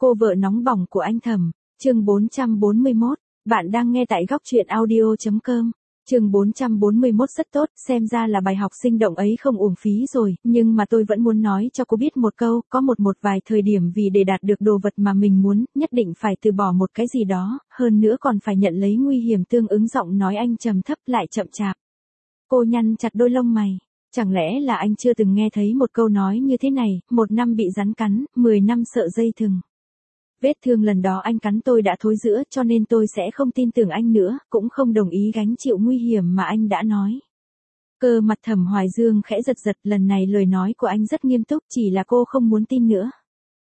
Cô vợ nóng bỏng của anh Thẩm, chương 441, bạn đang nghe tại góc truyện audio.com. Chương 441 rất tốt, xem ra là bài học sinh động ấy không uổng phí rồi, nhưng mà tôi vẫn muốn nói cho cô biết một câu, có một vài thời điểm vì để đạt được đồ vật mà mình muốn, nhất định phải từ bỏ một cái gì đó, hơn nữa còn phải nhận lấy nguy hiểm tương ứng. Giọng nói anh trầm thấp lại chậm chạp. Cô nhăn chặt đôi lông mày. Chẳng lẽ là anh chưa từng nghe thấy một câu nói như thế này, 1 năm bị rắn cắn, 10 năm sợ dây thừng. Vết thương lần đó anh cắn tôi đã thối rữa, cho nên tôi sẽ không tin tưởng anh nữa, cũng không đồng ý gánh chịu nguy hiểm mà anh đã nói. Cơ mặt Thẩm Hoài Dương khẽ giật giật, lần này lời nói của anh rất nghiêm túc, chỉ là cô không muốn tin nữa.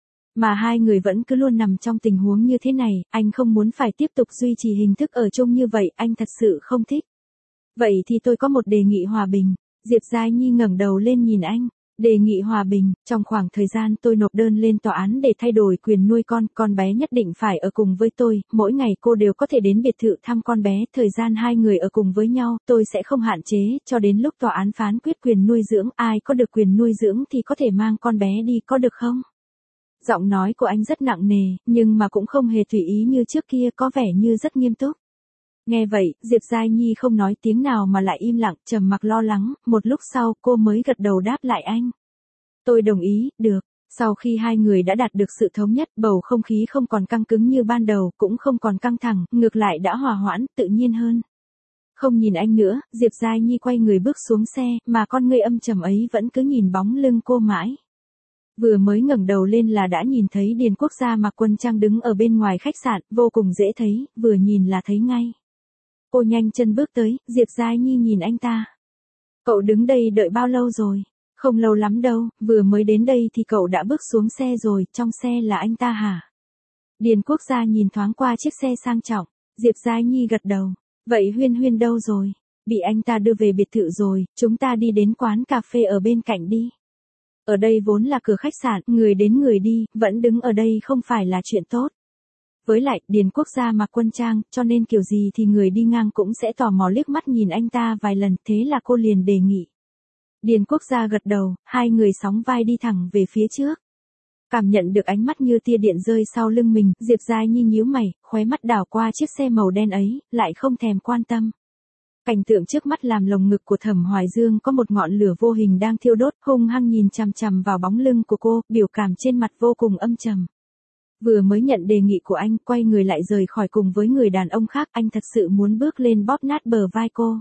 Mà hai người vẫn cứ luôn nằm trong tình huống như thế này, anh không muốn phải tiếp tục duy trì hình thức ở chung như vậy, anh thật sự không thích. Vậy thì tôi có một đề nghị hòa bình. Diệp Giai Nhi ngẩng đầu lên nhìn anh. Đề nghị hòa bình, trong khoảng thời gian tôi nộp đơn lên tòa án để thay đổi quyền nuôi con bé nhất định phải ở cùng với tôi, mỗi ngày cô đều có thể đến biệt thự thăm con bé, thời gian hai người ở cùng với nhau, tôi sẽ không hạn chế, cho đến lúc tòa án phán quyết quyền nuôi dưỡng, ai có được quyền nuôi dưỡng thì có thể mang con bé đi, có được không? Giọng nói của anh rất nặng nề, nhưng mà cũng không hề tùy ý như trước kia, có vẻ như rất nghiêm túc. Nghe vậy, Diệp Giai Nhi không nói tiếng nào mà lại im lặng, trầm mặc lo lắng, một lúc sau cô mới gật đầu đáp lại anh. Tôi đồng ý, được. Sau khi hai người đã đạt được sự thống nhất, bầu không khí không còn căng cứng như ban đầu, cũng không còn căng thẳng, ngược lại đã hòa hoãn, tự nhiên hơn. Không nhìn anh nữa, Diệp Giai Nhi quay người bước xuống xe, mà con người âm trầm ấy vẫn cứ nhìn bóng lưng cô mãi. Vừa mới ngẩng đầu lên là đã nhìn thấy Điền Quốc Gia mặc quân trang đứng ở bên ngoài khách sạn, vô cùng dễ thấy, vừa nhìn là thấy ngay. Cô nhanh chân bước tới, Diệp Giai Nhi nhìn anh ta. Cậu đứng đây đợi bao lâu rồi? Không lâu lắm đâu, vừa mới đến đây thì cậu đã bước xuống xe rồi, trong xe là anh ta hả? Điền Quốc Gia nhìn thoáng qua chiếc xe sang trọng, Diệp Giai Nhi gật đầu. Vậy Huyên Huyên đâu rồi? Bị anh ta đưa về biệt thự rồi, chúng ta đi đến quán cà phê ở bên cạnh đi. Ở đây vốn là cửa khách sạn, người đến người đi, vẫn đứng ở đây không phải là chuyện tốt. Với lại, Điền Quốc Gia mặc quân trang, cho nên kiểu gì thì người đi ngang cũng sẽ tò mò liếc mắt nhìn anh ta vài lần, thế là cô liền đề nghị. Điền Quốc Gia gật đầu, hai người sóng vai đi thẳng về phía trước. Cảm nhận được ánh mắt như tia điện rơi sau lưng mình, Diệp Giai Nhi nhíu mày, khóe mắt đảo qua chiếc xe màu đen ấy, lại không thèm quan tâm. Cảnh tượng trước mắt làm lồng ngực của Thẩm Hoài Dương có một ngọn lửa vô hình đang thiêu đốt, hung hăng nhìn chằm chằm vào bóng lưng của cô, biểu cảm trên mặt vô cùng âm trầm. Vừa mới nhận đề nghị của anh, quay người lại rời khỏi cùng với người đàn ông khác, anh thật sự muốn bước lên bóp nát bờ vai cô.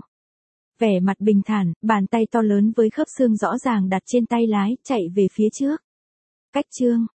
Vẻ mặt bình thản, bàn tay to lớn với khớp xương rõ ràng đặt trên tay lái, chạy về phía trước. Cách chương